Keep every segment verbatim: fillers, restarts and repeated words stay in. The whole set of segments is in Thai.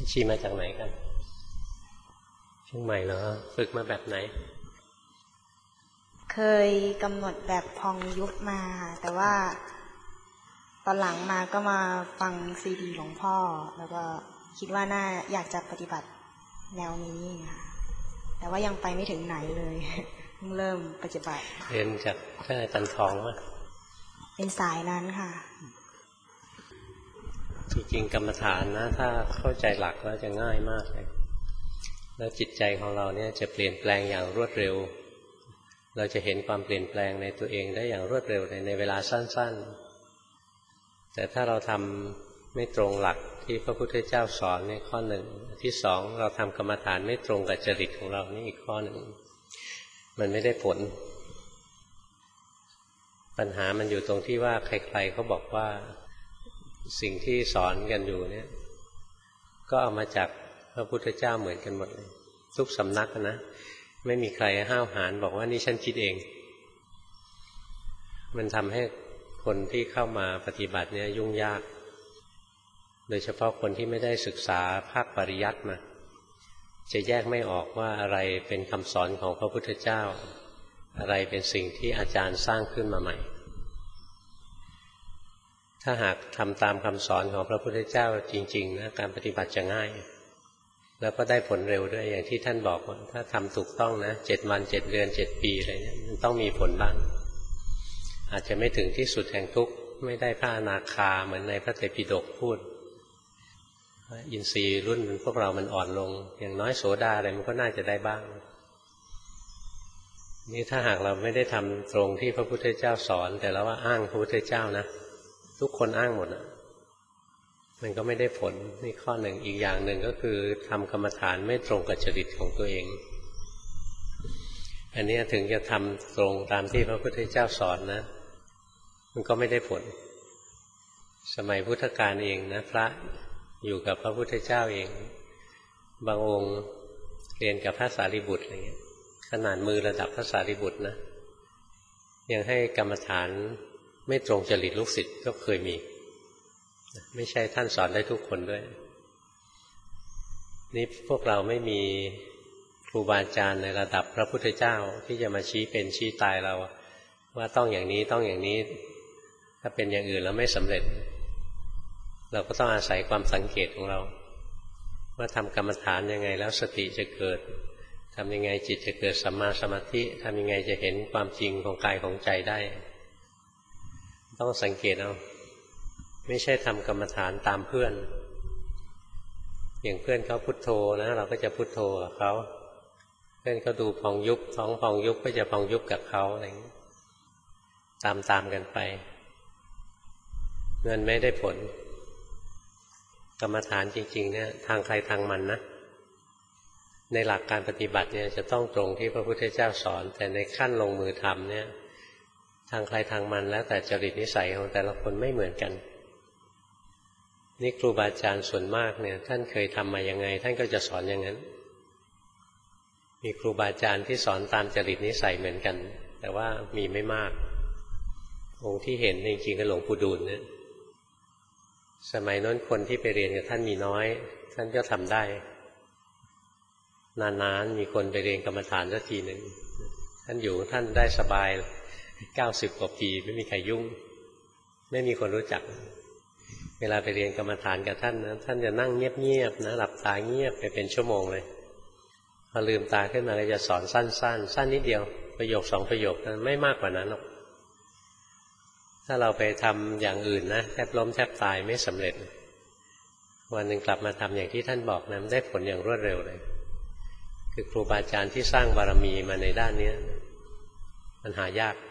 ชีมาจากไหนกันเชียงใหม่เหรอฝึกมาแบบไหนเคยกำหนดแบบพองยุบมาแต่ว่าตอนหลังมาก็มาฟังซีดีหลวงพ่อแล้วก็คิดว่าน่าอยากจะปฏิบัติแนวนี้ค่ะแต่ว่ายังไปไม่ถึงไหนเลยเพิ่งเริ่มปฏิบัติเรียนจากท่านอาจารย์ทองมั้ยเป็นสายนั้นค่ะจริงๆกรรมฐานนะถ้าเข้าใจหลักแล้วจะง่ายมากเลยแล้วจิตใจของเราเนี่ยจะเปลี่ยนแปลงอย่างรวดเร็วเราจะเห็นความเปลี่ยนแปลงในตัวเองได้อย่างรวดเร็วในเวลาสั้นๆแต่ถ้าเราทำไม่ตรงหลักที่พระพุทธเจ้าสอนนี่ข้อหนึ่งที่สองเราทำกรรมฐานไม่ตรงกับจริตของเรานี่อีกข้อหนึ่งมันไม่ได้ผลปัญหามันอยู่ตรงที่ว่าใครๆเขาบอกว่าสิ่งที่สอนกันอยู่เนี่ยก็เอามาจากพระพุทธเจ้าเหมือนกันหมดเลยทุกสำนักนะไม่มีใครห้าวหาญบอกว่านี่ฉันคิดเองมันทำให้คนที่เข้ามาปฏิบัติเนี่ยยุ่งยากโดยเฉพาะคนที่ไม่ได้ศึกษาภาคปริยัติมาจะแยกไม่ออกว่าอะไรเป็นคำสอนของพระพุทธเจ้าอะไรเป็นสิ่งที่อาจารย์สร้างขึ้นมาใหม่ถ้าหากทำตามคำสอนของพระพุทธเจ้าจริงๆนะการปฏิบัติจะง่ายแล้วก็ได้ผลเร็วด้วยอย่างที่ท่านบอกว่าถ้าทำถูกต้องนะเจ็ดวันเจ็ดเดือนเจ็ดปีอะไรเนี่ยมันต้องมีผลบ้างอาจจะไม่ถึงที่สุดแห่งทุกข์ไม่ได้พระอนาคาเหมือนในพระไตรปิฎกพูดอินทรีย์รุ่นพวกเรามันอ่อนลงอย่างน้อยโสดาอะไรมันก็น่าจะได้บ้างนี่ถ้าหากเราไม่ได้ทำตรงที่พระพุทธเจ้าสอนแต่เราว่าอ้างพระพุทธเจ้านะทุกคนอ้างหมดอ่ะมันก็ไม่ได้ผลนี่ข้อหนึ่งอีกอย่างหนึ่งก็คือทำกรรมฐานไม่ตรงกับจริตของตัวเองอันนี้ถึงจะทำตรงตามที่พระพุทธเจ้าสอนนะมันก็ไม่ได้ผลสมัยพุทธกาลเองนะพระอยู่กับพระพุทธเจ้าเองบางองค์เรียนกับพระสารีบุตรอะไรเงี้ยขนาดมือระดับพระสารีบุตรนะยังให้กรรมฐานไม่ตรงจริตลูกศิษย์ก็เคยมีไม่ใช่ท่านสอนได้ทุกคนด้วยนี่พวกเราไม่มีครูบาอาจารย์ในระดับพระพุทธเจ้าที่จะมาชี้เป็นชี้ตายเราว่าต้องอย่างนี้ต้องอย่างนี้ถ้าเป็นอย่างอื่นแล้วไม่สำเร็จเราก็ต้องอาศัยความสังเกตของเราว่าทำกรรมฐานยังไงแล้วสติจะเกิดทำยังไงจิตจะเกิดสัมมาสมาธิทำยังไงจะเห็นความจริงของกายของใจได้ต้องสังเกตเอาไม่ใช่ทำกรรมฐานตามเพื่อนอย่างเพื่อนเขาพุทโธนะเราก็จะพุทโธกับเขาเพื่อนเขาดูพองยุบท้องพองยุบก็จะพองยุบกับเขาอะไรอย่างนี้ตามตามกันไปเงินไม่ได้ผลกรรมฐานจริงๆเนี่ยทางใครทางมันนะในหลักการปฏิบัติเนี่ยจะต้องตรงที่พระพุทธเจ้าสอนแต่ในขั้นลงมือทำเนี่ยทางใครทางมันแล้วแต่จริตนิสัยของแต่ละคนไม่เหมือนกันนี่ครูบาอาจารย์ส่วนมากเนี่ยท่านเคยทำมายังไงท่านก็จะสอนอย่างนั้นมีครูบาอาจารย์ที่สอนตามจริตนิสัยเหมือนกันแต่ว่ามีไม่มากองค์ที่เห็นจริงๆก็หลวงปู่ดูลเนี่ยสมัยนั้นคนที่ไปเรียนกับท่านมีน้อยท่านก็ทำได้นานๆมีคนไปเรียนกรรมฐานสักทีหนึ่งท่านอยู่ท่านได้สบายเก้าสิบกว่าปีไม่มีใครยุ่งไม่มีคนรู้จักเวลาไปเรียนกรรมฐานกับท่านนะท่านจะนั่งเงียบๆนะหลับตาเงียบไปเป็นชั่วโมงเลยพอลืมตาขึ้นมาก็จะสอนสั้นๆ ส, สั้นนิดเดียวประโยคสองประโยคนั้นไม่มากกว่านั้นหรอกถ้าเราไปทำอย่างอื่นนะแทบล้มแทบตายไม่สำเร็จวันหนึ่งกลับมาทำอย่างที่ท่านบอกนะได้ผลอย่างรวดเร็วเลยคือครูบาอาจารย์ที่สร้างบารมีมาในด้านนี้มันหายาก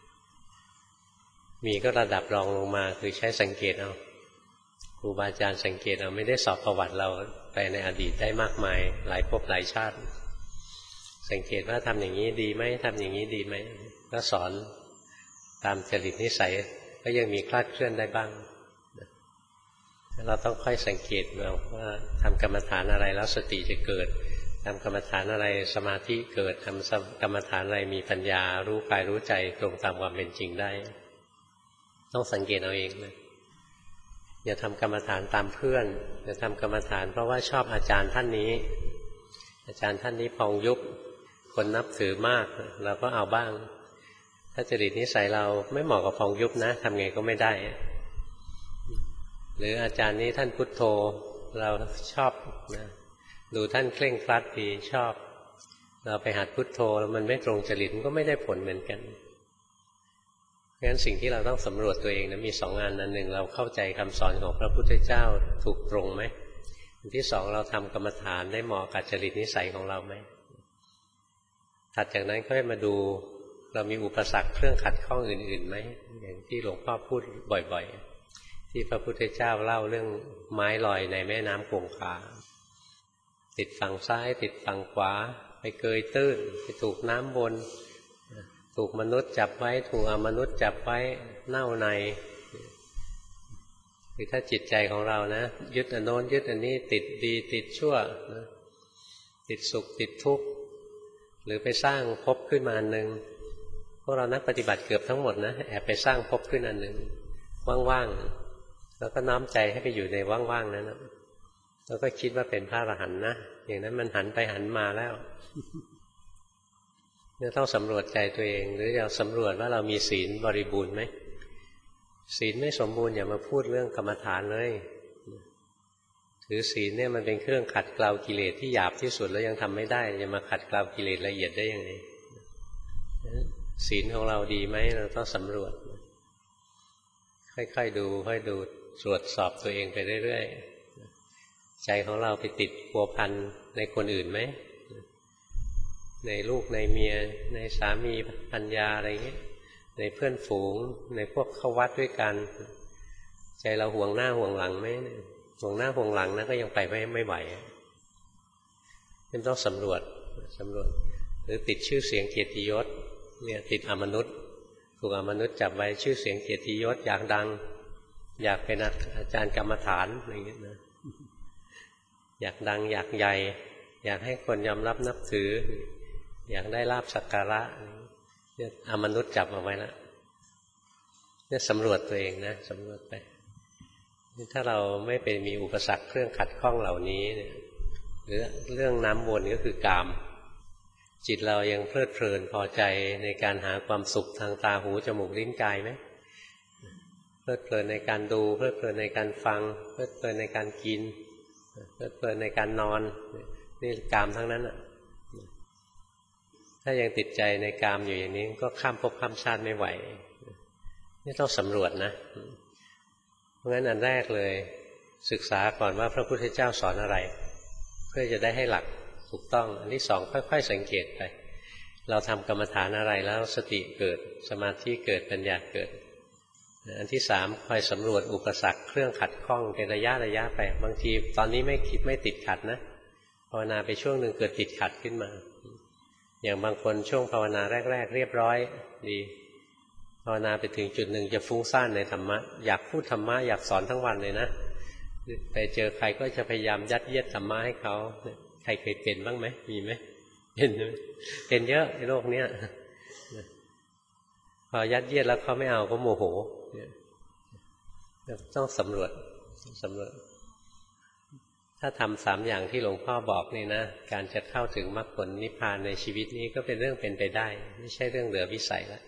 มีก็ระดับรองลงมาคือใช้สังเกตเอาครูบาอาจารย์สังเกตเอาไม่ได้สอบประวัติเราไปในอดีตได้มากมายหลายภพหลายชาติสังเกตว่าทำอย่างนี้ดีไหมทำอย่างนี้ดีไหมก็สอนตามจริตนิสัยก็ยังมีคลาดเคลื่อนได้บ้างเราต้องค่อยสังเกตเอาว่าทำกรรมฐานอะไรแล้วสติจะเกิดทำกรรมฐานอะไรสมาธิเกิดทำกรรมฐานอะไรมีปัญญารู้กายรู้ใจตรงตามความเป็นจริงได้ต้องสังเกตเอาเองนะอย่าทำกรรมฐานตามเพื่อนอย่าทำกรรมฐานเพราะว่าชอบอาจารย์ท่านนี้อาจารย์ท่านนี้พองยุบคนนับถือมากเราก็เอาบ้างถ้าจริตนิสัยเราไม่เหมาะกับพองยุบนะทำไงก็ไม่ได้หรืออาจารย์นี้ท่านพุทโธเราชอบนะดูท่านเคร่งครัดดีชอบเราไปหัดพุทโธแล้วมันไม่ตรงจริตมันก็ไม่ได้ผลเหมือนกันงั้นสิ่งที่เราต้องสำรวจตัวเองนะมีสองงานอันหนึ่งเราเข้าใจคำสอนของพระพุทธเจ้าถูกตรงไหมอันที่สองเราทำกรรมฐานได้เหมาะกับจริตนิสัยของเราไหมถัดจากนั้นก็ให้มาดูเรามีอุปสรรคเครื่องขัดข้องอื่นๆไหมอย่างที่หลวงพ่อพูดบ่อยๆที่พระพุทธเจ้าเล่าเรื่องไม้ลอยในแม่น้ำคงคาติดฝั่งซ้ายติดฝั่งขวาไปเกยตื้นไปถูกน้ำวนถูกมนุษย์จับไว้ถูกอมนุษย์จับไว้เน่าในคือถ้าจิตใจของเรานะยึดอันโน้นยึดอันนี้ติดดีติดชั่วนะติดสุขติดทุกข์หรือไปสร้างภพขึ้นมาอันหนึ่งพวกเรานักปฏิบัติเกือบทั้งหมดนะแอบไปสร้างภพขึ้นอันหนึ่งว่างๆแล้วก็น้อมใจให้ไปอยู่ในว่างๆนั้นนะแล้วก็คิดว่าเป็นพระอรหันต์นะอย่างนั้นมันหันไปหันมาแล้วเนี่ยต้องสำรวจใจตัวเองหรือเราสำรวจว่าเรามีศีลบริบูรณ์ไหมศีลไม่สมบูรณ์อย่ามาพูดเรื่องกรรมฐานเลยถือศีลเนี่ยมันเป็นเครื่องขัดเกลากิเลสที่หยาบที่สุดแล้วยังทำไม่ได้จะมาขัดเกลากิเลสละเอียดได้ยังไงศีลของเราดีไหมเราต้องสำรวจค่อยๆดูค่อยดูตรวจสอบตัวเองไปเรื่อยๆใจของเราไปติดพัวพันในคนอื่นไหมในลูกในเมียในสามีภรรยาอะไรเงี้ยในเพื่อนฝูงในพวกเข้าวัดด้วยกันใจเราห่วงหน้าห่วงหลังไหมห่วงหน้าห่วงหลังนะก็ยังไปไม่ไม่ไหวมันต้องสำรวจสำรวจหรือติดชื่อเสียงเกียรติยศเนี่ยติดอมนุษย์ถูกอมนุษย์จับไว้ชื่อเสียงเกียรติยศอยากดังอยากเป็นอาจารย์กรรมฐานอะไรเงี้ยนะอยากดังอยากใหญ่อยากให้คนยอมรับนับถืออยากได้ลาภสักการะเนี่ยอมนุษย์จับเอาไว้แล้วเนี่ยสำรวจตัวเองนะสำรวจไปถ้าเราไม่ไปมีอุปสรรคเครื่องขัดข้องเหล่านี้เนี่ยหรือเรื่องน้ำวนก็คือกามจิตเรายังเพลิดเพลินพอใจในการหาความสุขทางตาหูจมูกลิ้นกายไหมเพลิดเพลินในการดูเพลิดเพลินในการฟังเพลิดเพลินในการกินเพลิดเพลินในการนอนนี่กามทั้งนั้นอ่ะถ้ายังติดใจในกามอยู่อย่างนี้ก็ข้ามภพข้ามชาติไม่ไหวนี่ต้องสำรวจนะเพราะงั้นอันแรกเลยศึกษาก่อนว่าพระพุทธเจ้าสอนอะไรเพื่อจะได้ให้หลักถูกต้องอันที่สองค่อยๆสังเกตไปเราทำกรรมฐานอะไรแล้วสติเกิดสมาธิเกิดปัญญาเกิดอันที่สามคอยสำรวจอุปสรรคเครื่องขัดข้องเป็นระยะระยะไปบางทีตอนนี้ไม่คิดไม่ติดขัดนะภาวนาไปช่วงหนึ่งเกิดติดขัดขึ้นมาอย่างบางคนช่วงภาวนาแรกๆเรียบร้อยดีภาวนาไปถึงจุดหนึ่งจะฟุ้งซ่านในธรรมะอยากพูดธรรมะอยากสอนทั้งวันเลยนะไปเจอใครก็จะพยายามยัดเยียดธรรมะให้เขาใครเคยเป็นบ้างไหมมีไหมเป็นเป็นเยอะในโลกเนี้ยพอยัดเยียดแล้วเขาไม่เอาเขาโมโหต้องสำรวจสำรวจถ้าทำสามอย่างที่หลวงพ่อบอกนี่นะการจะเข้าถึงมรรคผลนิพพานในชีวิตนี้ก็เป็นเรื่องเป็นไปได้ไม่ใช่เรื่องเหลือวิสัยแล้ว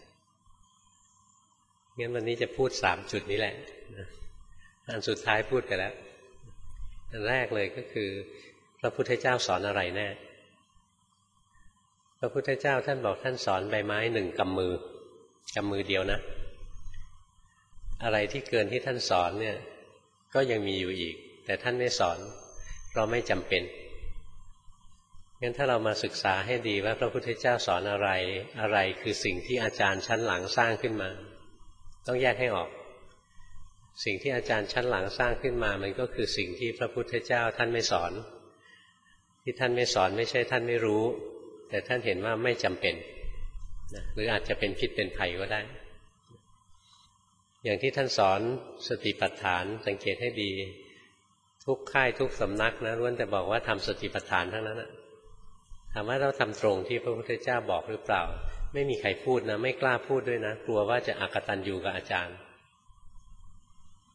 งั้นวันนี้จะพูดสามจุดนี้แหละอันสุดท้ายพูดไปแล้วอันแรกเลยก็คือพระพุทธเจ้าสอนอะไรแน่พระพุทธเจ้าท่านบอกท่านสอนใบไม้หนึ่งกำมือกำมือเดียวนะอะไรที่เกินที่ท่านสอนเนี่ยก็ยังมีอยู่อีกแต่ท่านไม่สอนเราไม่จำเป็นงั้นถ้าเรามาศึกษาให้ดีว่าพระพุทธเจ้าสอนอะไรอะไรคือสิ่งที่อาจารย์ชั้นหลังสร้างขึ้นมาต้องแยกให้ออกสิ่งที่อาจารย์ชั้นหลังสร้างขึ้นมามันก็คือสิ่งที่พระพุทธเจ้าท่านไม่สอนที่ท่านไม่สอนไม่ใช่ท่านไม่รู้แต่ท่านเห็นว่าไม่จำเป็นหรืออาจจะเป็นพิษเป็นภัยก็ได้อย่างที่ท่านสอนสติปัฏฐานสังเกตให้ดีทุกค่ายทุกสำนักนะล้วนแต่บอกว่าทำสติปัฏฐานทั้งนั้นนะถามว่าเราทำตรงที่พระพุทธเจ้าบอกหรือเปล่าไม่มีใครพูดนะไม่กล้าพูดด้วยนะกลัวว่าจะอกตัญญูกับอาจารย์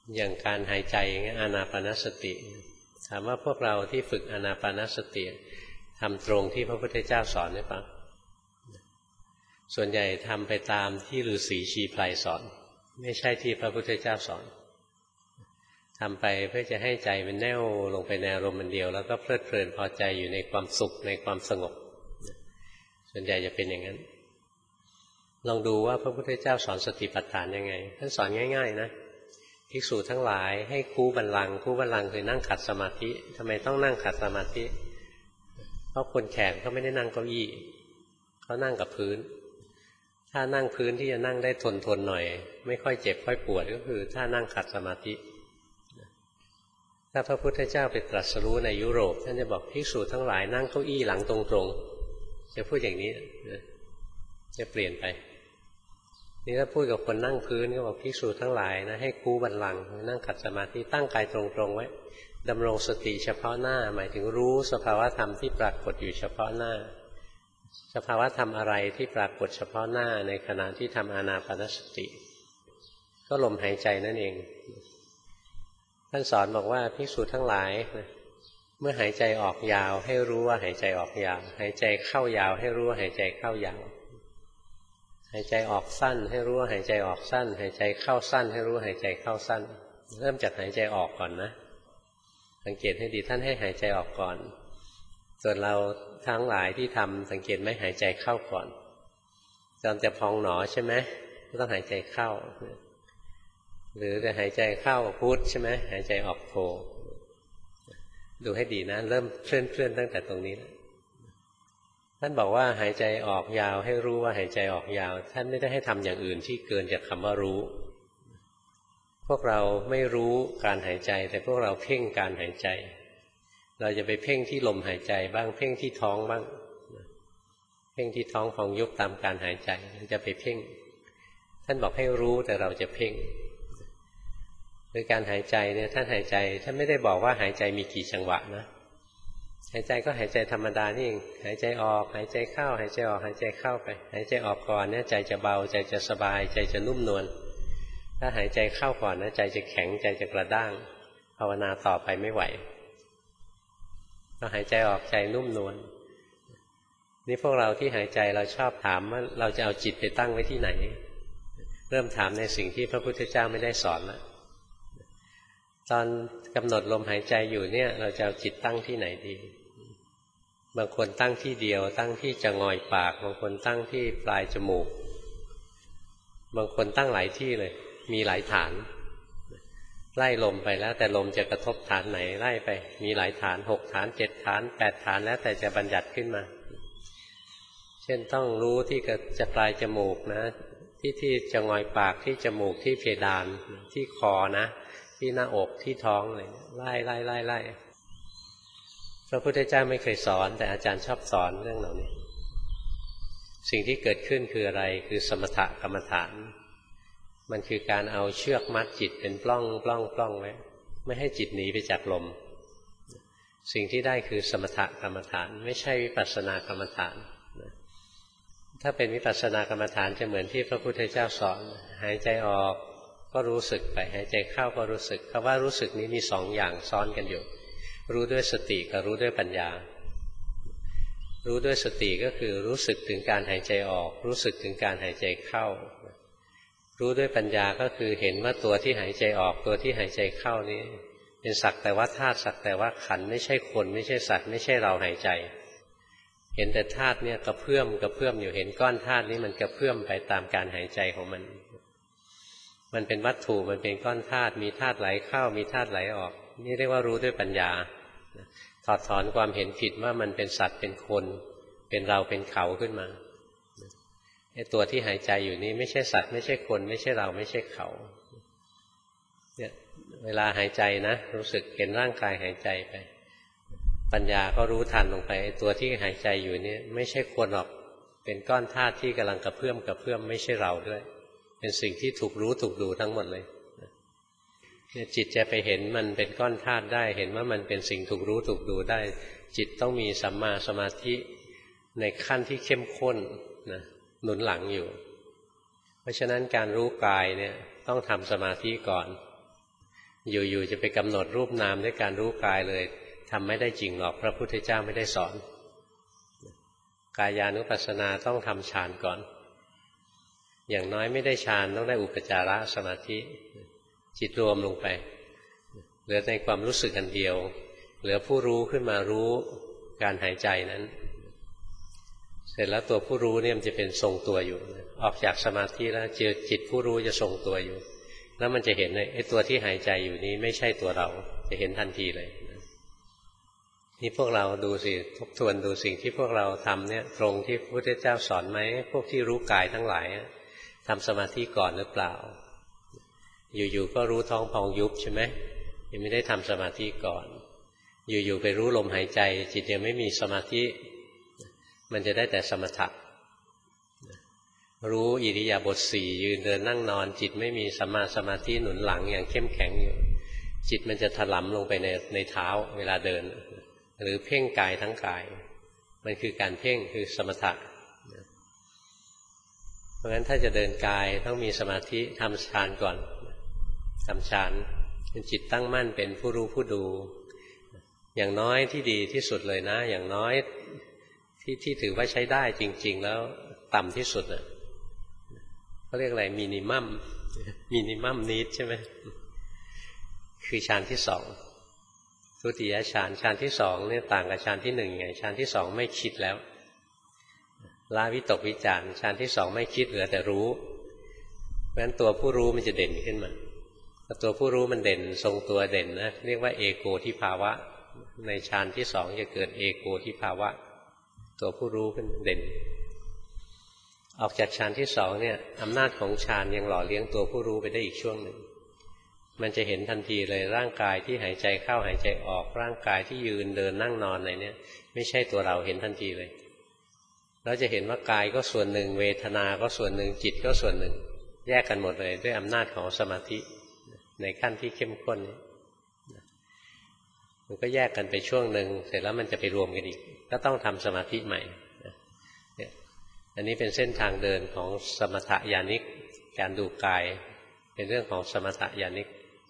อย่างการหายใจอย่างเงี้ยอานาปานสติถามว่าพวกเราที่ฝึกอานาปานสติทำตรงที่พระพุทธเจ้าสอนหรือเปล่าส่วนใหญ่ทำไปตามที่ฤาษีชีไพรสอนไม่ใช่ที่พระพุทธเจ้าสอนทำไปเพื่อจะให้ใจมันแน่วลงไปในอารมณ์มันเดียวแล้วก็เพลิดเพลินพอใจอยู่ในความสุขในความสงบส่วนใหญ่จะเป็นอย่างนั้นลองดูว่าพระพุทธเจ้าสอนสติปัฏฐานยังไงท่านสอนง่ายๆนะภิกษุทั้งหลายให้คู่บัลลังก์คู่บัลลังก์คือนั่งขัดสมาธิทำไมต้องนั่งขัดสมาธิเพราะคนแขกเขาไม่ได้นั่งเก้าอี้เขานั่งกับพื้นถ้านั่งพื้นที่จะนั่งได้ทนทนหน่อยไม่ค่อยเจ็บค่อยปวดก็คือถ้านั่งขัดสมาธิถ้าพระพุทธเจ้าไปตรัสรู้ในยุโรปท่านจะบอกภิกษุทั้งหลายนั่งเก้าอี้หลังตรงๆจะพูดอย่างนี้นะจะเปลี่ยนไปนี่ถ้าพูดกับคนนั่งพื้นก็บอกภิกษุทั้งหลายนะให้คู่บัลลังก์นั่งขัดสมาธิตั้งกายตรงๆไว้ดำรงสติเฉพาะหน้าหมายถึงรู้สภาวะธรรมที่ปรากฏอยู่เฉพาะหน้าสภาวะธรรมอะไรที่ปรากฏเฉพาะหน้าในขณะที่ทำอานาปานสติก็ลมหายใจนั่นเองท่านสอนบอกว่าภิกษุทั้งหลายเมื่อหายใจออกยาวให้รู้ว่าหายใจออกยาวหายใจเข้ายาวให้รู้ว่าหายใจเข้ายาวหายใจออกสั้นให้รู้ว่าหายใจออกสั้นหายใจเข้าสั้นให้รู้ว่าหายใจเข้าสั้นเริ่มจากหายใจออกก่อนนะสังเกตให้ดีท่านให้หายใจออกก่อนส่วนเราทั้งหลายที่ทำสังเกตไหมหายใจเข้าก่อนตอนจะพองหนอใช่ไหมก็ต้องหายใจเข้าหรือจะหายใจเข้าพุทใช่ไหมหายใจออกโทดูให้ดีนะเริ่มเคลื่อนเคลื่อนตั้งแต่ตรงนี้แล้วท่านบอกว่าหายใจออกยาวให้รู้ว่าหายใจออกยาวท่านไม่ได้ให้ทำอย่างอื่นที่เกินจากคำว่ารู้พวกเราไม่รู้การหายใจแต่พวกเราเพ่งการหายใจเราจะไปเพ่งที่ลมหายใจบ้างเพ่งที่ท้องบ้างเพ่งที่ท้องของยุบตามการหายใจจะไปเพ่งท่านบอกให้รู้แต่เราจะเพ่งโดยการหายใจเนี่ยท่านหายใจท่านไม่ได้บอกว่าหายใจมีกี่จังหวะนะหายใจก็หายใจธรรมดานี่เองหายใจออกหายใจเข้าหายใจออกหายใจเข้าไปหายใจออกก่อนเนี่ยใจจะเบาใจจะสบายใจจะนุ่มนวลถ้าหายใจเข้าก่อนนะใจจะแข็งใจจะกระด้างภาวนาต่อไปไม่ไหวพอหายใจออกใจนุ่มนวลนี่พวกเราที่หายใจเราชอบถามว่าเราจะเอาจิตไปตั้งไว้ที่ไหนเริ่มถามในสิ่งที่พระพุทธเจ้าไม่ได้สอนแล้วตอนกำหนดลมหายใจอยู่เนี่ยเราจะเอาจิตตั้งที่ไหนดีบางคนตั้งที่เดียวตั้งที่จะงอยปากบางคนตั้งที่ปลายจมูกบางคนตั้งหลายที่เลยมีหลายฐานไล่ลมไปแล้วแต่ลมจะกระทบฐานไหนไล่ไปมีหลายฐานหกฐานเจ็ดฐานแปดฐานแล้วแต่จะบัญญัติขึ้นมาเช่นต้องรู้ที่จะปลายจมูกนะที่ที่จะงอยปากที่จมูกที่เพดานที่คอนะที่หน้าอกที่ท้องอะไรไล่ไล่ไล่ไล่พระพุทธเจ้าไม่เคยสอนแต่อาจารย์ชอบสอนเรื่องเหล่านี้สิ่งที่เกิดขึ้นคืออะไรคือสมถกรรมฐานมันคือการเอาเชือกมัดจิตเป็นปล้องปล้องปล้องไว้ไม่ให้จิตหนีไปจากลมสิ่งที่ได้คือสมถกรรมฐานไม่ใช่วิปัสสนากรรมฐานถ้าเป็นวิปัสสนากรรมฐานจะเหมือนที่พระพุทธเจ้าสอนหายใจออกก็รู้สึกไปหายใจเข้าก็รู้สึกคำว่ารู้สึกนี้มีสองอย่างซ้อนกันอยู่รู้ด้วยสติกับรู้ด้วยปัญญารู้ด้วยสติก็คือรู้สึกถึงการหายใจออกรู้สึกถึงการหายใจเข้ารู้ด้วยปัญญาก็คือเห็นว่าตัวที่หายใจออกตัวที่หายใจเข้านี้เป็นสักแต่ว่าธาตุสักแต่ว่าขันธ์ไม่ใช่คนไม่ใช่สัตว์ไม่ใช่เราหายใจเห็นแต่ธาตุเนี่ยกระเพื่อมกระเพื่อมอยู่เห็นก้อนธาตุนี้มันกระเพื่อมไปตามการหายใจของมันมันเป็นวัตถุมันเป็นก้อนธาตุมีธาตุไหลเข้ามีธาตุไหลออกนี่เรียกว่ารู้ด้วยปัญญาถอดถอนความเห็นผิดว่ามันเป็นสัตว์เป็นคนเป็นเราเป็นเขาขึ้นมาไอ้ตัวที่หายใจอยู่นี้ไม่ใช่สัตว์ไม่ใช่คนไม่ใช่เราไม่ใช่เขาเนี่ยเวลาหายใจนะรู้สึกเห็นร่างกายหายใจไปปัญญาก็รู้ทันลงไปไอ้ตัวที่หายใจอยู่นี้ไม่ใช่คนหรอกเป็นก้อนธาตุที่กำลังกระเพื่อมกระเพื่อมไม่ใช่เราด้วยเป็นสิ่งที่ถูกรู้ถูกดูทั้งหมดเลยเนี่ยจิตจะไปเห็นมันเป็นก้อนธาตุได้เห็นว่ามันเป็นสิ่งถูกรู้ถูกดูได้จิตต้องมีสัมมาสมาธิในขั้นที่เข้มข้นนะหนุนหลังอยู่เพราะฉะนั้นการรู้กายเนี่ยต้องทำสมาธิก่อนอยู่ๆจะไปกำหนดรูปนามด้วยการรู้กายเลยทำไม่ได้จริงหรอกพระพุทธเจ้าไม่ได้สอนกายานุปัสสนาต้องทำฌานก่อนอย่างน้อยไม่ได้ฌานต้องได้อุปจารสมาธิจิตรวมลงไปเหลือในความรู้สึกอันเดียวเหลือผู้รู้ขึ้นมารู้การหายใจนั้นเสร็จแล้วตัวผู้รู้เนี่ยมันจะเป็นทรงตัวอยู่ออกจากสมาธิแล้วเจอจิตผู้รู้จะทรงตัวอยู่แล้วมันจะเห็นเลยไอ้ตัวที่หายใจอยู่นี้ไม่ใช่ตัวเราจะเห็นทันทีเลยนี่พวกเราดูสิทบทวนดูสิ่งที่พวกเราทำเนี่ยตรงที่พระพุทธเจ้าสอนไหมพวกที่รู้กายทั้งหลายทำสมาธิก่อนหรือเปล่าอยู่ๆก็รู้ท้องพองยุบใช่ไหมยังไม่ได้ทำสมาธิก่อนอยู่ๆไปรู้ลมหายใจจิตยังไม่มีสมาธิมันจะได้แต่สมถะรู้อิริยาบถสี่ยืนเดินนั่งนอนจิตไม่มีสัมมาสมาธิหนุนหลังอย่างเข้มแข็งอยู่จิตมันจะถลำลงไปในในเท้าเวลาเดินหรือเพ่งกายทั้งกายมันคือการเพ่งคือสมถะเพราะฉะนั้นถ้าจะเดินกายต้องมีสมาธิทำฌานก่อนทำฌานเป็นจิตตั้งมั่นเป็นผู้รู้ผู้ดูอย่างน้อยที่ดีที่สุดเลยนะอย่างน้อยที่ที่ถือว่าใช้ได้จริงๆแล้วต่ำที่สุดน่ะเขาเรียกอะไรมินิมัมมินิมัมนีดใช่ไหมคือฌานที่สองทุติยฌานฌานที่สองเนี่ยต่างกับฌานที่หนึ่งไงฌานที่สองไม่คิดแล้วละวิตกวิจารฌานที่สองไม่คิดเหลือแต่รู้เพราะฉะนั้นตัวผู้รู้มันจะเด่นขึ้นมาถ้าตัวผู้รู้มันเด่นทรงตัวเด่นนะเรียกว่าเอโกทิภาวะในฌานที่สองจะเกิดเอโกทิภาวะตัวผู้รู้ขึ้นเด่นออกจากฌานที่สองเนี่ยอำนาจของฌานยังหล่อเลี้ยงตัวผู้รู้ไปได้อีกช่วงหนึ่งมันจะเห็นทันทีเลยร่างกายที่หายใจเข้าหายใจออกร่างกายที่ยืนเดินนั่งนอนอะไรเนี่ยไม่ใช่ตัวเราเห็นทันทีเลยเราจะเห็นว่ากายก็ส่วนหนึ่งเวทนาก็ส่วนหนึ่งจิตก็ส่วนหนึ่งแยกกันหมดเลยด้วยอำนาจของสมาธิในขั้นที่เข้มข้นมันก็แยกกันไปช่วงหนึ่งเสร็จแล้วมันจะไปรวมกันอีกก็ต้องทำสมาธิใหม่อันนี้เป็นเส้นทางเดินของสมถญาณิกการดูกายเป็นเรื่องของสมถญาณิก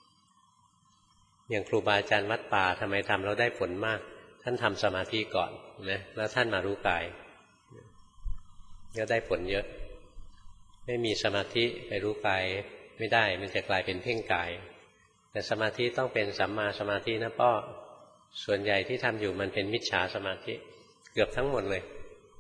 อย่างครูบาอาจารย์วัดป่าทำไมทำแล้วได้ผลมากท่านทำสมาธิก่อนนะแล้วท่านมารู้กายก็ได้ผลเยอะไม่มีสมาธิไปรู้กายไม่ได้มันจะกลายเป็นเพ่งกายแต่สมาธิต้องเป็นสัมมาสมาธินะพ่อส่วนใหญ่ที่ทำอยู่มันเป็นมิจฉาสมาธิเกือบทั้งหมดเลย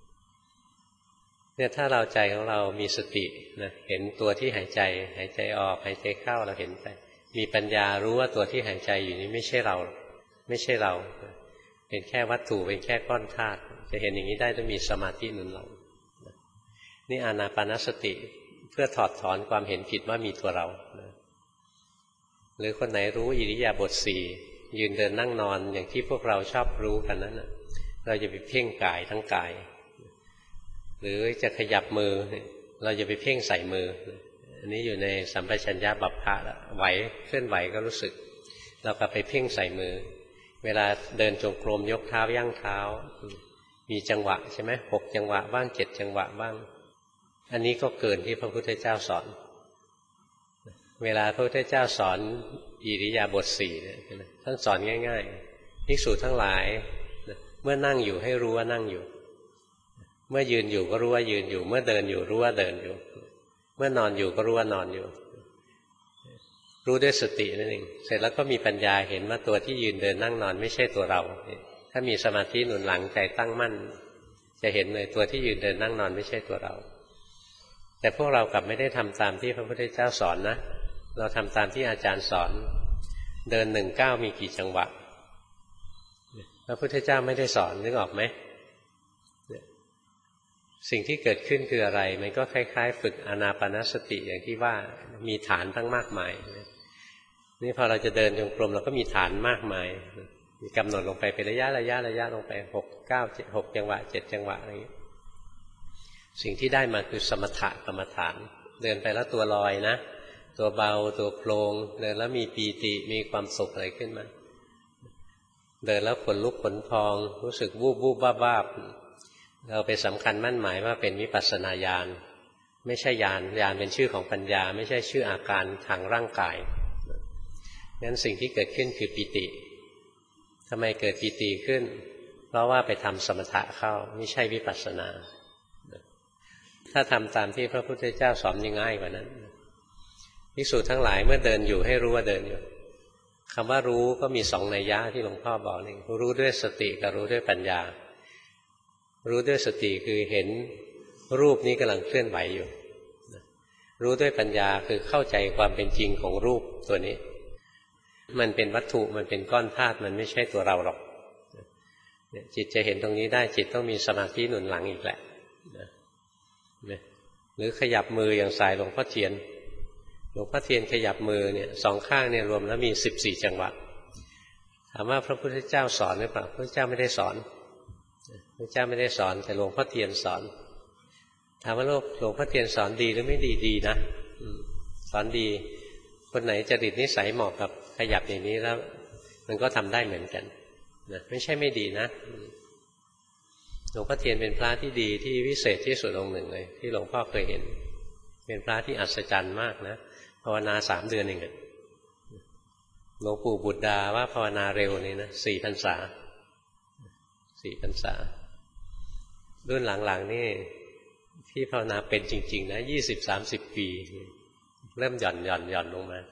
เนี่ยถ้าเราใจของเรามีสตินะเห็นตัวที่หายใจหายใจออกหายใจเข้าเราเห็นไปมีปัญญารู้ว่าตัวที่หายใจอยู่นี้ไม่ใช่เราไม่ใช่เราเป็นแค่วัตถุเป็นแค่ก้อนธาตุจะเห็นอย่างนี้ได้ต้องมีสมาธิหนุนหลังนี่อานาปานสติเพื่อถอดถอนความเห็นผิดว่ามีตัวเราหรือคนไหนรู้อิริยาบถสี่ยืนเดินนั่งนอนอย่างที่พวกเราชอบรู้กันนั้นเราจะไปเพ่งกายทั้งกายหรือจะขยับมือเราจะไปเพ่งใส่มืออันนี้อยู่ในสัมปชัญญะบัพพะแล้วไหวเคลื่อนไหวก็รู้สึกเราก็ไปเพ่งใส่มือเวลาเดินจงกรมยกเท้าย่างเท้ามีจังหวะใช่ไหมหกจังหวะบ้างเจ็ดจังหวะบ้างอันนี้ก็เกินที่พระพุทธเจ้าสอนเวลาพระพุทธเจ้าสอนอิริยาบถสี่เนี่ยท่านสอนง่ายๆภิกษุทั้งหลายเมื่อนั่งอยู่ให้รู้ว่านั่งอยู่เมื่อยืนอยู่ก็รู้ว่ายืนอยู่เมื่อเดินอยู่รู้ว่าเดินอยู่เมื่อนอนอยู่ก็รู้ว่านอนอยู่รู้ด้วยสตินั่นเองเสร็จแล้วก็มีปัญญาเห็นว่าตัวที่ยืนเดินนั่งนอนไม่ใช่ตัวเราถ้ามีสมาธิหนุนหลังใจตั้งมั่นจะเห็นเลยตัวที่ยืนเดินนั่งนอนไม่ใช่ตัวเราแต่พวกเรากลับไม่ได้ทำตามที่พระพุทธเจ้าสอนนะเราทำตามที่อาจารย์สอนเดินหนึ่งเก้ามีกี่จังหวะพระพุทธเจ้าไม่ได้สอนนึกออกไหมสิ่งที่เกิดขึ้นคืออะไรมันก็คล้ายๆฝึกอานาปานสติอย่างที่ว่ามีฐานตั้งมากมายนี่พอเราจะเดินจงกรมเราก็มีฐานมากมายมีกำหนดลงไปเป็นระยะระยะระยะลงไปหกเก้าหกจังหวะเจ็ดจังหวะอะไรอย่างนี้สิ่งที่ได้มาคือสมถะกรรมฐานเดินไปแล้วตัวลอยนะตัวเบาตัวโปร่งเดินแล้วมีปีติมีความสุขอะไรขึ้นมาเดินแล้วขนลุกขนพองรู้สึกวูบวูบบ้าบ้าเราไปสำคัญมั่นหมายว่าเป็นวิปัสสนาญาณไม่ใช่ญาณญาณเป็นชื่อของปัญญาไม่ใช่ชื่ออาการทางร่างกายงั้นสิ่งที่เกิดขึ้นคือปิติทำไมเกิดปิติขึ้นเพราะว่าไปทำสมถะเข้าไม่ใช่วิปัสสนาถ้าทำตามที่พระพุทธเจ้าสอนยังง่ายกว่านั้นภิกษุทั้งหลายเมื่อเดินอยู่ให้รู้ว่าเดินอยู่คำว่ารู้ก็มีสองนัยยะที่หลวงพ่อบอกนี่รู้ด้วยสติกับรู้ด้วยปัญญารู้ด้วยสติคือเห็นรูปนี้กำลังเคลื่อนไหวอยู่รู้ด้วยปัญญาคือเข้าใจความเป็นจริงของรูปตัวนี้มันเป็นวัตถุมันเป็นก้อนธาตุมันไม่ใช่ตัวเราหรอกจิตจะเห็นตรงนี้ได้จิตต้องมีสมาธิหนุนหลังอีกแหละหรือขยับมืออย่างสายหลวงพ่อเทียนหลวงพ่อเทียนขยับมือเนี่ยสองข้างเนี่ยรวมแล้วมีสิบสี่จังหวะถามว่าพระพุทธเจ้าสอนหรือเปล่าพระพุทธเจ้าไม่ได้สอนพระเจ้าไม่ได้สอนแต่หลวงพ่อเทียนสอนถามว่าโลกหลวงพ่อเทียนสอนดีหรือไม่ดีดีนะสอนดีคนไหนจริตนิสัยเหมาะกับขยับอย่างนี้แล้วมันก็ทำได้เหมือนกันนะไม่ใช่ไม่ดีนะหลวงพ่อเทียนเป็นพระที่ดีที่วิเศษที่สุดองค์หนึ่งเลยที่หลวงพ่อเคยเห็นเป็นพระที่อัศจรรย์มากนะภาวนาสามเดือนเองหลวงปู่บุตรดาว่าภาวนาเร็วนี่นะสี่พรรษาสี่พรรษารุ่นหลังๆนี่ที่ภาวนาเป็นจริงๆนะยี่สิบสามสิบปีเริ่มหย่อนหย่อนหย่อนลงมา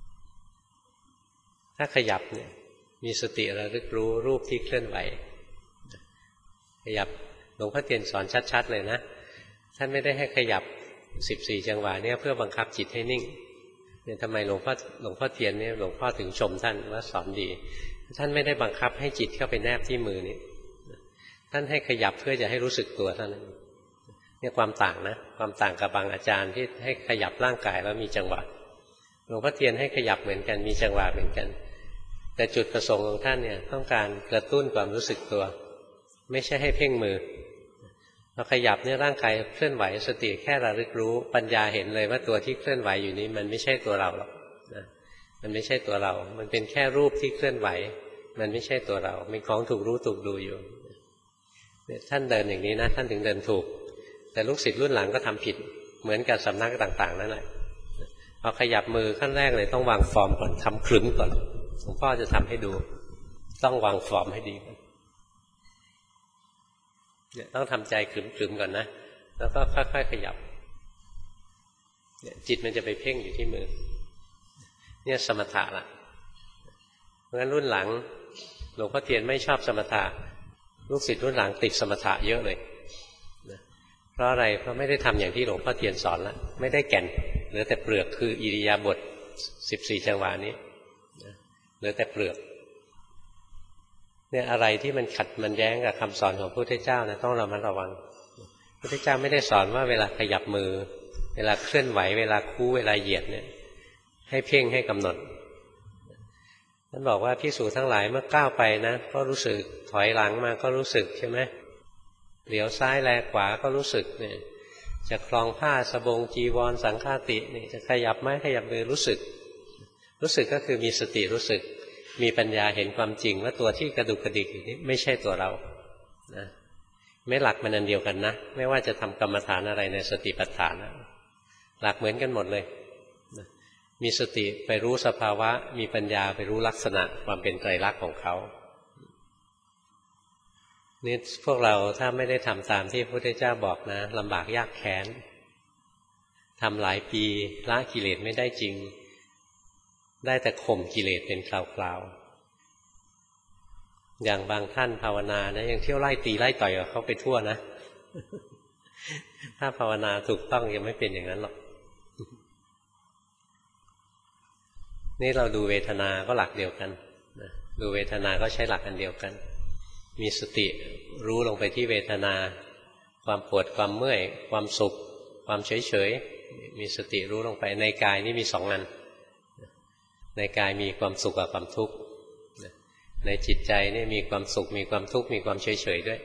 ถ้าขยับเนี่ยมีสติระลึกรู้รูปที่เคลื่อนไหวขยับหลวงพ่อเทียนสอนชัดๆเลยนะท่านไม่ได้ให้ขยับสิบสี่จังหวะเนี่ยเพื่อบังคับจิตให้นิ่งเนี่ยทำไมหลวงพ่อหลวงพ่อเทียนเนี่ยหลวงพ่อถึงชมท่านว่าสอนดีท่านไม่ได้บังคับให้จิตเข้าไปแนบที่มือนี้ท่านให้ขยับเพื่อจะให้รู้สึกตัวเท่านั้นเนี่ยความต่างนะความต่างกับบางอาจารย์ที่ให้ขยับร่างกายแล้วมีจังหวะหลวงพ่อเทียนให้ขยับเหมือนกันมีจังหวะเหมือนกันแต่จุดประสงค์ของท่านเนี่ยต้องการกระตุ้นความรู้สึกตัวไม่ใช่ให้เพ่งมือพอขยับเนี่ยร่างกายเคลื่อนไหวสติแค่ระลึกรู้ปัญญาเห็นเลยว่าตัวที่เคลื่อนไหวอยู่นี้มันไม่ใช่ตัวเราหรอกนะมันไม่ใช่ตัวเรามันเป็นแค่รูปที่เคลื่อนไหวมันไม่ใช่ตัวเราเป็นของถูกรู้ถูกดูอยู่เนี่ยท่านเดินอย่างนี้นะท่านถึงเดินถูกแต่ลูกศิษย์รุ่นหลังก็ทำผิดเหมือนกับสำนักต่างๆนั่นแหละพอขยับมือขั้นแรกเลยต้องวางฟอร์มก่อนทำครึ้มก่อนหลวงพ่อจะทำให้ดูต้องวางฟอร์มให้ดีก่อนเนี่ยต้องทำใจขรึมๆก่อนนะแล้วก็ค่อยๆขยับเนี่ยจิตมันจะไปเพ่งอยู่ที่มือเนี่ยสมถะละเพราะฉะนั้นรุ่นหลังหลวงพ่อเทียนไม่ชอบสมถะลูกศิษย์รุ่นหลังติดสมถะเยอะเลยเพราะอะไรเพราะไม่ได้ทำอย่างที่หลวงพ่อเทียนสอนละไม่ได้แก่นเหลือแต่เปลือกคืออิริยาบถสิบสี่จังหวะนี้เหลือแต่เปลือกเนี่ยอะไรที่มันขัดมันแย้งกับคำสอนของพระพุทธเจ้านะต้องระมัดระวังพระพุทธเจ้าไม่ได้สอนว่าเวลาขยับมือเวลาเคลื่อนไหวเวลาคู่เวลาเหยียดเนี่ยให้เพ่งให้กำหนดท่านบอกว่าภิกษุทั้งหลายเมื่อก้าวไปนะก็รู้สึกถอยหลังมาก็รู้สึกใช่ไหมเหลียวซ้ายแลขวาก็รู้สึกเนี่ยจะคลองผ้าสบงจีวรสังฆาตินี่จะขยับไม้ขยับมือรู้สึกรู้สึกก็คือมีสติรู้สึกมีปัญญาเห็นความจริงว่าตัวที่กระดุกกระดิกอยู่นี้ไม่ใช่ตัวเรานะไม่หลักมันอันเดียวกันนะไม่ว่าจะทำกรรมฐานอะไรในสติปัฏฐานนะหลักเหมือนกันหมดเลยนะมีสติไปรู้สภาวะมีปัญญาไปรู้ลักษณะความเป็นไตรลักษณ์ของเขานี่พวกเราถ้าไม่ได้ทำตามที่พระพุทธเจ้าบอกนะลำบากยากแค้นทำหลายปีละกิเลสไม่ได้จริงได้แต่ข่มกิเลสเป็นคราวๆอย่างบางท่านภาวนานะยังเที่ยวไล่ตีไล่ต่อยกับเขาไปทั่วนะถ้าภาวนาถูกต้องยังไม่เป็นอย่างนั้นหรอกนี่เราดูเวทนาก็หลักเดียวกันนะดูเวทนาก็ใช้หลักอันเดียวกันมีสติรู้ลงไปที่เวทนาความปวดความเมื่อยความสุขความเฉยเฉยมีสติรู้ลงไปในกายนี่มีสองอันในกายมีความสุขกับความทุกข์ในจิตใจนี่มีความสุขมีความทุกข์มีความเฉยเฉยด้วย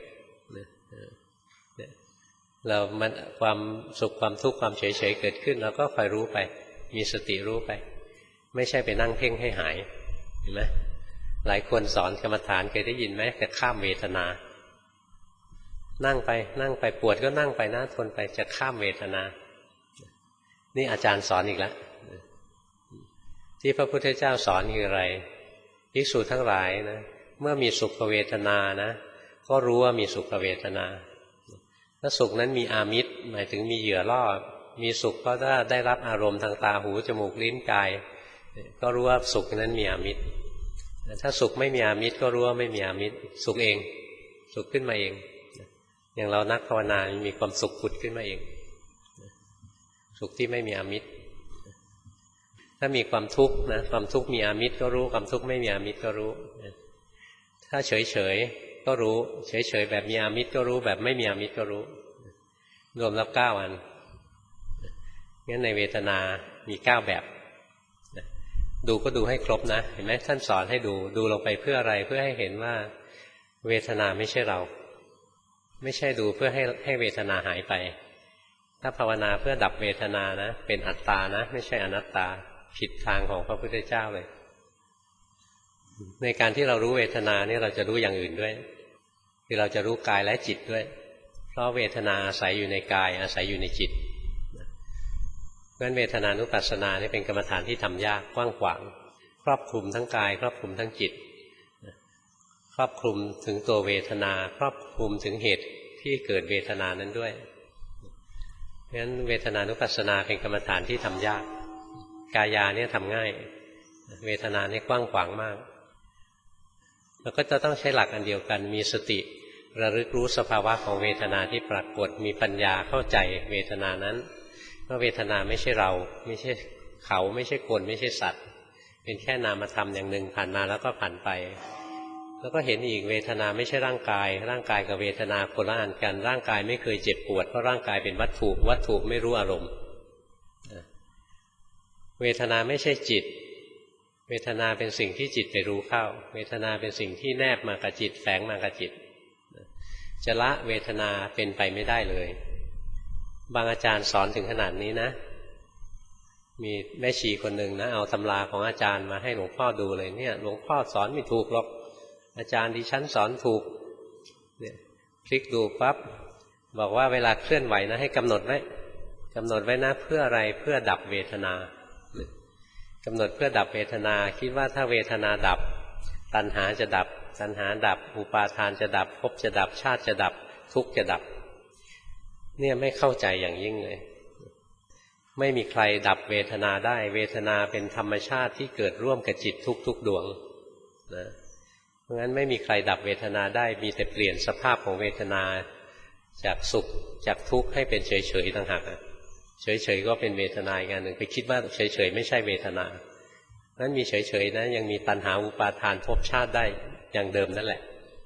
เรามันความสุขความทุกข์ความเฉยเฉยเกิดขึ้นเราก็คอยรู้ไปมีสติรู้ไปไม่ใช่ไปนั่งเพ่งให้หายเห็นไหมหลายคนสอนกรรมฐานเคยได้ยินไหมแต่ข้ามเวทนานั่งไปนั่งไปปวดก็นั่งไปนะทนไปจะข้ามเวทนานี่อาจารย์สอนอีกแล้วที่พระพุทธเจ้าสอนคืออะไรภิกษุทั้งหลายนะเมื่อมีสุขเวทนานะก็รู้ว่ามีสุขเวทนาถ้าสุขนั้นมีอามิตรหมายถึงมีเหยื่อล่อมีสุขก็ถ้าได้รับอารมณ์ทางตาหูจมูกลิ้นกายก็รู้ว่าสุขนั้นมีอามิตรถ้าสุขไม่มีอามิตรก็รู้ว่าไม่มีอามิตรสุขเองสุขขึ้นมาเองอย่างเรานักภาวนามีความสุขผุดขึ้นมาเองสุขที่ไม่มีอามิตรถ้ามีความทุกข์นะความทุกข์มีอามิตรก็รู้ความทุกข์ไม่มีอามิตรก็รู้ถ้าเฉยเฉยก็รู้เฉยเฉยแบบมีอามิตรก็รู้แบบไม่มีอามิตรก็รู้รวมแล้วเก้าอันงั้นในเวทนามีเก้าแบบดูก็ดูให้ครบนะเห็นไหมท่านสอนให้ดูดูลงไปเพื่ออะไรเพื่อให้เห็นว่าเวทนาไม่ใช่เราไม่ใช่ดูเพื่อให้ให้เวทนาหายไปถ้าภาวนาเพื่อดับเวทนานะเป็นอัตตานะไม่ใช่อนัตตาผิดทางของพระพุทธเจ้าเลยในการที่เรารู้เวทนาเนี่ยเราจะรู้อย่างอื่นด้วยคือเราจะรู้กายและจิตด้วยเพราะเวทนาอาศัยอยู่ในกายอาศัยอยู่ในจิตเพราะฉะนั้นเวทนานุปัสสนานี่เป็นกรรมฐานที่ทำยากกว้างขวางครอบคลุมทั้งกายครอบคลุมทั้งจิตครอบคลุมถึงตัวเวทนาครอบคลุมถึงเหตุที่เกิดเวทนานั้นด้วยเพราะฉะนั้นเวทนานุปัสสนาเป็นกรรมฐานที่ทำยากกายาเนี่ยทำง่ายเวทนาเนี่ยกว้างขวางมากแล้วก็จะต้องใช้หลักอันเดียวกันมีสติระลึกรู้สภาวะของเวทนาที่ปรากฏมีปัญญาเข้าใจเวทนานั้นว่าเวทนาไม่ใช่เราไม่ใช่เขาไม่ใช่คนไม่ใช่สัตว์เป็นแค่นามธรรมอย่างหนึ่งผ่านมาแล้วก็ผ่านไปแล้วก็เห็นอีกเวทนาไม่ใช่ร่างกายร่างกายกับเวทนาคนละอันกันร่างกายไม่เคยเจ็บปวดเพราะร่างกายเป็นวัตถุวัตถุไม่รู้อารมณ์เวทนาไม่ใช่จิตเวทนาเป็นสิ่งที่จิตไปรู้เข้าเวทนาเป็นสิ่งที่แนบมากับจิตแฝงมากับจิตจะละเวทนาเป็นไปไม่ได้เลยบางอาจารย์สอนถึงขนาดนี้นะมีแม่ชีคนหนึ่งนะเอาตำราของอาจารย์มาให้หลวงพ่อดูเลยเนี่ยหลวงพ่อสอนไม่ถูกหรอกอาจารย์ดิฉันสอนถูกเนี่ยพลิกดูปั๊บบอกว่าเวลาเคลื่อนไหวนะให้กำหนดไว้กำหนดไว้นะเพื่ออะไรเพื่อดับเวทนากำหนดเพื่อดับเวทนาคิดว่าถ้าเวทนาดับตัณหาจะดับตัณหาดับอุปาทานจะดับภพจะดับชาติจะดับทุกข์จะดับเนี่ยไม่เข้าใจอย่างยิ่งเลยไม่มีใครดับเวทนาได้เวทนาเป็นธรรมชาติที่เกิดร่วมกับจิตทุกๆดวงนะเพราะงั้นไม่มีใครดับเวทนาได้มีแต่เปลี่ยนสภาพของเวทนาจากสุขจากทุกข์ให้เป็นเฉยๆต่างหากเฉยๆก็เป็นเวทนาอีกอันหนึ่งไปคิดว่าเฉยๆไม่ใช่เวทนานั้นมีเฉยๆนะยังมีตัณหาอุปาทานภพชาติได้อย่างเดิมนั่นแหละ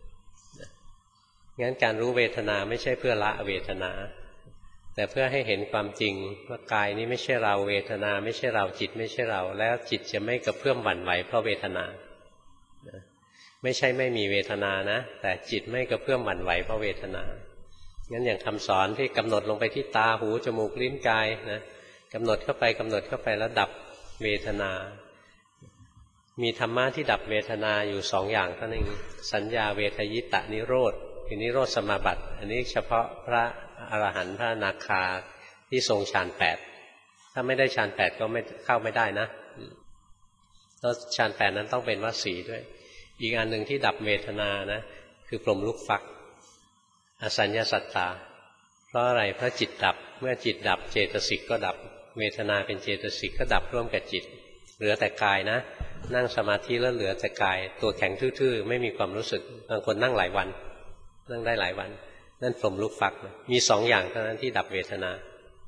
งั้นการรู้เวทนาไม่ใช่เพื่อละเวทนาแต่เพื่อให้เห็นความจริงว่ากายนี้ไม่ใช่เราเวทนาไม่ใช่เราจิตไม่ใช่เราแล้วจิตจะไม่กระเพื่อมหวั่นไหวเพราะเวทนาไม่ใช่ไม่มีเวทนานะแต่จิตไม่กระเพื่อมหวั่นไหวเพราะเวทนางั้นอย่างคำสอนที่กำหนดลงไปที่ตาหูจมูกลิ้นกายนะกำหนดเข้าไปกำหนดเข้าไปแล้วดับเวทนามีธรรมะที่ดับเวทนาอยู่สองอย่างเท่านั้นเองสัญญาเวทยิตะนิโรธคือนิโรธสมาบัติอันนี้เฉพาะพระอรหันต์พระอนาคาที่ทรงฌานแปดถ้าไม่ได้ฌานแปดก็ไม่เข้าไม่ได้นะแล้วฌานแปดนั้นต้องเป็นวสีด้วยอีกอันหนึ่งที่ดับเวทนานะคือพรหมลูกฟักอสัญญาสัตตาเพราะอะไรเพราะจิตดับเมื่อจิตดับเจตสิกก็ดับเวทนาเป็นเจตสิกก็ดับร่วมกับจิตเหลือแต่กายนะนั่งสมาธิแล้วเหลือแต่กายตัวแข็งทื่อๆไม่มีความรู้สึกบางคนนั่งหลายวันนั่งได้หลายวันนั่นพรหมลูกฟักมีสองอย่างเท่านั้นที่ดับเวทนา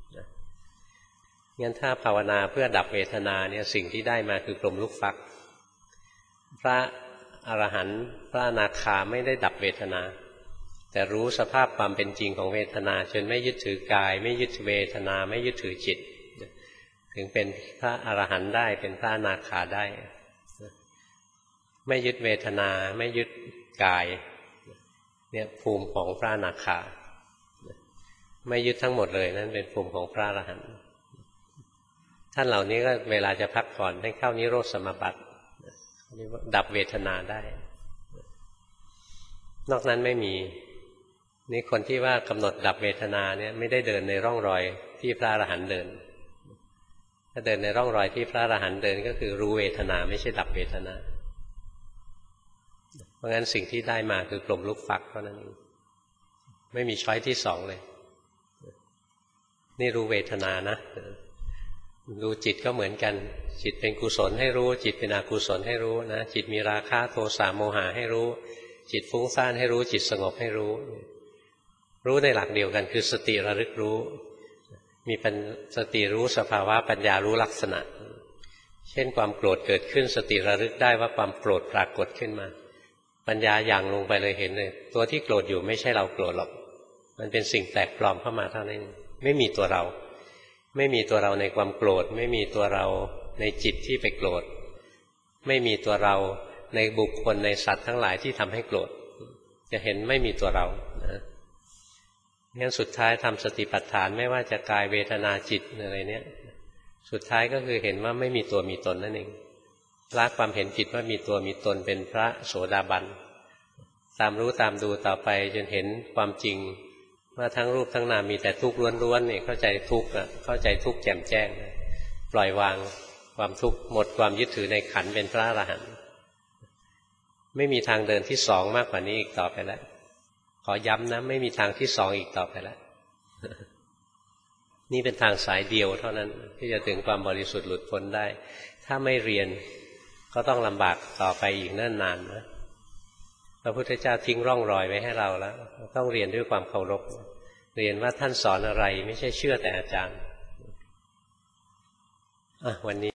งั้นถ้าภาวนาเพื่อดับเวทนาเนี่ยสิ่งที่ได้มาคือพรหมลูกฟักพระอรหันต์พระอนาคาไม่ได้ดับเวทนาแต่รู้สภาพความเป็นจริงของเวทนาจนไม่ยึดถือกายไม่ยึดเวทนาไม่ยึดถือจิตถึงเป็นพระอรหันต์ได้เป็นพระอนาคาได้ไม่ยึดเวทนาไม่ยึดกายเนี่ยภูมิของพระอนาคาไม่ยึดทั้งหมดเลยนั่นเป็นภูมิของพระอรหันต์ท่านเหล่านี้ก็เวลาจะพักผ่อนให้เข้านิโรธสมาบัติดับเวทนาได้นอกนั้นไม่มีนี่คนที่ว่ากำหนดดับเวทนาเนี่ยไม่ได้เดินในร่องรอยที่พระอรหันต์เดินาเดินในร่องรอยที่พระอรหันต์เดินก็คือรู้เวทนาไม่ใช่ดับเวทนาเพราะงั้นสิ่งที่ได้มาคือกลมลูกฟักเท่านั้นเองไม่มีช้อยที่สองเลยนี่รู้เวทนานะรู้จิตก็เหมือนกันจิตเป็นกุศลให้รู้จิตเป็นอกุศลให้รู้นะจิตมีราคะโทสะโมหะให้รู้จิตฟุ้งซ่านให้รู้จิตสงบให้รู้รู้ในหลักเดียวกันคือสติระลึกรู้มีเป็นสติรู้สภาวะปัญญารู้ลักษณะเช่นความโกรธเกิดขึ้นสติระลึกได้ว่าความโกรธปรากฏขึ้นมาปัญญาอย่างลงไปเลยเห็นเลยตัวที่โกรธอยู่ไม่ใช่เราโกรธหรอกมันเป็นสิ่งแปลกปลอมเข้ามาเท่านั้นไม่มีตัวเราไม่มีตัวเราในความโกรธไม่มีตัวเราในจิตที่ไปโกรธไม่มีตัวเราในบุคคลในสัตว์ทั้งหลายที่ทำให้โกรธจะเห็นไม่มีตัวเรานะงั้นสุดท้ายทำสติปัฏฐานไม่ว่าจะกายเวทนาจิตอะไรเนี้ยสุดท้ายก็คือเห็นว่าไม่มีตัวมีตนนั่นเองละความเห็นผิดว่ามีตัวมีตนเป็นพระโสดาบันตามรู้ตามดูต่อไปจนเห็นความจริงว่าทั้งรูปทั้งนามมีแต่ทุกข์ล้วนๆนี่เข้าใจทุกข์เข้าใจทุกข์แจ่มแจ้งปล่อยวางความทุกข์หมดความยึดถือในขันธ์เป็นพระอรหันต์ไม่มีทางเดินที่สองมากกว่านี้อีกต่อไปแล้วขอย้ำนะไม่มีทางที่สองอีกต่อไปแล้วนี่เป็นทางสายเดียวเท่านั้นที่จะถึงความบริสุทธิ์หลุดพ้นได้ถ้าไม่เรียนก็ต้องลำบากต่อไปอีกเนิ่นนานนะพระพุทธเจ้าทิ้งร่องรอยไว้ให้เราแล้วต้องเรียนด้วยความเคารพเรียนว่าท่านสอนอะไรไม่ใช่เชื่อแต่อาจารย์อ่ะวันนี้